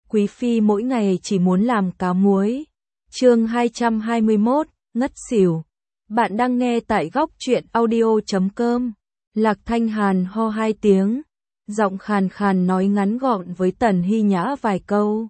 Quý phi mỗi ngày chỉ muốn làm cá muối. Chương 221, ngất xỉu. Bạn đang nghe tại góc truyện audio.com. Lạc Thanh Hàn ho 2 tiếng, giọng khàn khàn nói ngắn gọn với Tần Hy Nhã vài câu.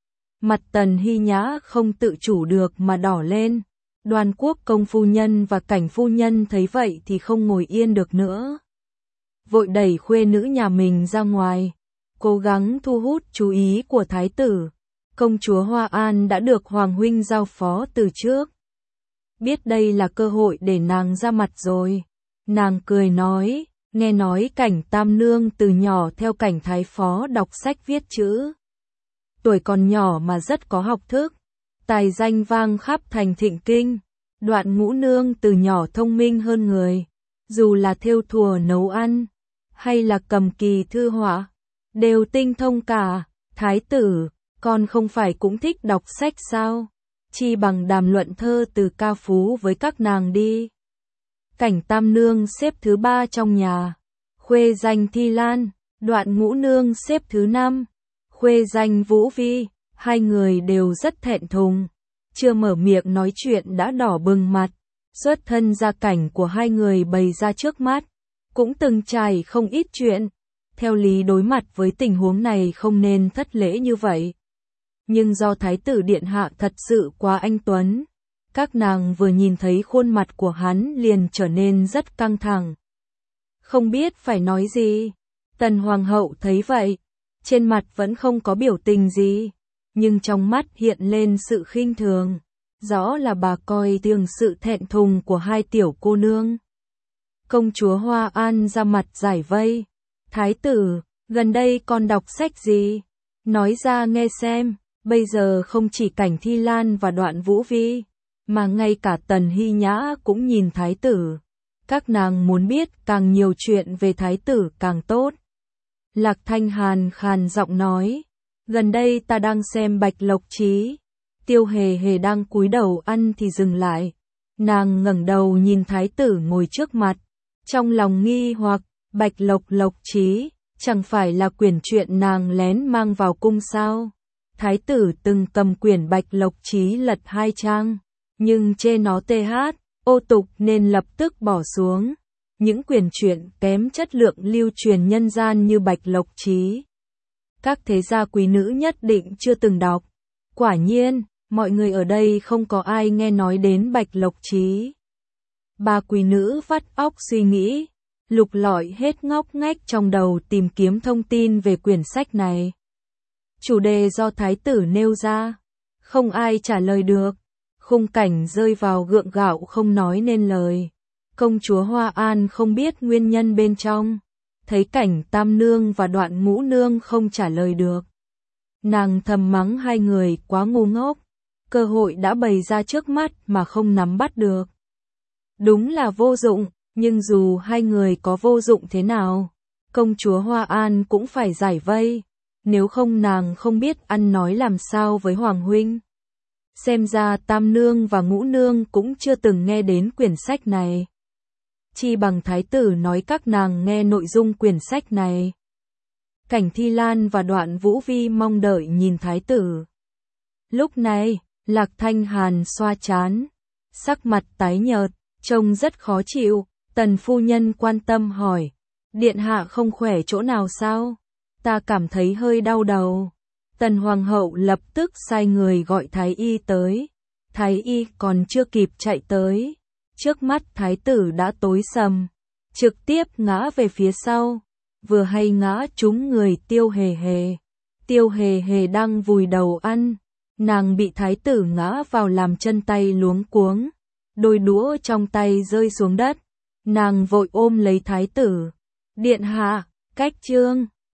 Mặt Tần Hy Nhã không tự chủ được mà đỏ lên. Đoan Quốc công phu nhân và Cảnh phu nhân thấy vậy thì không ngồi yên được nữa. Vội đẩy khuê nữ nhà mình ra ngoài, cố gắng thu hút chú ý của thái tử. Công chúa Hoa An đã được Hoàng huynh giao phó từ trước. Biết đây là cơ hội để nàng ra mặt rồi. Nàng cười nói, nghe nói Cảnh tam nương từ nhỏ theo Cảnh thái phó đọc sách viết chữ. Tuổi còn nhỏ mà rất có học thức, tài danh vang khắp thành Thịnh Kinh. Đoạn Ngũ nương từ nhỏ thông minh hơn người, dù là thêu thùa nấu ăn, hay là cầm kỳ thư họa, đều tinh thông cả. Thái tử, con không phải cũng thích đọc sách sao? Chi bằng đàm luận thơ từ ca phú với các nàng đi. Cảnh tam nương xếp thứ 3 trong nhà, khuê danh Thi Lan. Đoạn Ngũ nương xếp thứ 5, khuê danh Vũ Vi. Hai người đều rất thẹn thùng, chưa mở miệng nói chuyện đã đỏ bừng mặt. Xuất thân gia cảnh của hai người bày ra trước mắt, cũng từng trải không ít chuyện. Theo lý đối mặt với tình huống này không nên thất lễ như vậy. Nhưng do Thái tử Điện Hạ thật sự quá anh tuấn, các nàng vừa nhìn thấy khuôn mặt của hắn liền trở nên rất căng thẳng. Không biết phải nói gì. Tần Hoàng hậu thấy vậy, trên mặt vẫn không có biểu tình gì, nhưng trong mắt hiện lên sự khinh thường. Rõ là bà coi thường sự thẹn thùng của hai tiểu cô nương. Công chúa Hoa An ra mặt giải vây. Thái tử, gần đây con đọc sách gì? Nói ra nghe xem. Bây giờ không chỉ Cảnh Thi Lan và Đoạn Vũ Vi, mà ngay cả Tần Hy Nhã cũng nhìn thái tử. Các nàng muốn biết càng nhiều chuyện về thái tử càng tốt. Lạc Thanh Hàn khàn giọng nói, gần đây ta đang xem Bạch Lộc Chí. Tiêu Hề Hề đang cúi đầu ăn thì dừng lại. Nàng ngẩng đầu nhìn thái tử ngồi trước mặt, trong lòng nghi hoặc, Bạch Lộc Chí, chẳng phải là quyển truyện nàng lén mang vào cung sao? Thái tử từng cầm quyển Bạch Lộc Chí lật 2 trang, nhưng chê nó ô tục nên lập tức bỏ xuống. Những quyển truyện kém chất lượng lưu truyền nhân gian như Bạch Lộc Chí, các thế gia quý nữ nhất định chưa từng đọc. Quả nhiên, mọi người ở đây không có ai nghe nói đến Bạch Lộc Chí. Ba quý nữ vắt óc suy nghĩ, lục lọi hết ngóc ngách trong đầu tìm kiếm thông tin về quyển sách này. Chủ đề do thái tử nêu ra, không ai trả lời được. Khung cảnh rơi vào gượng gạo không nói nên lời. Công chúa Hoa An không biết nguyên nhân bên trong, thấy Cảnh tam nương và Đoạn Ngũ nương không trả lời được. Nàng thầm mắng hai người quá ngu ngốc, cơ hội đã bày ra trước mắt mà không nắm bắt được. Đúng là vô dụng, nhưng dù hai người có vô dụng thế nào, công chúa Hoa An cũng phải giải vây, nếu không nàng không biết ăn nói làm sao với Hoàng huynh. Xem ra Tam nương và Ngũ nương cũng chưa từng nghe đến quyển sách này. Chi bằng thái tử nói các nàng nghe nội dung quyển sách này. Cảnh Thi Lan và Đoạn Vũ Vi mong đợi nhìn thái tử. Lúc này, Lạc Thanh Hàn xoa trán, sắc mặt tái nhợt, trông rất khó chịu. Tần phu nhân quan tâm hỏi, điện hạ không khỏe chỗ nào sao? Ta cảm thấy hơi đau đầu. Tần Hoàng hậu lập tức sai người gọi Thái y tới. Thái y còn chưa kịp chạy tới, trước mắt thái tử đã tối sầm, trực tiếp ngã về phía sau, vừa hay ngã trúng người Tiêu Hề Hề. Tiêu Hề Hề đang vùi đầu ăn, nàng bị thái tử ngã vào làm chân tay luống cuống, đôi đũa trong tay rơi xuống đất. Nàng vội ôm lấy thái tử. Điện hạ, cách chương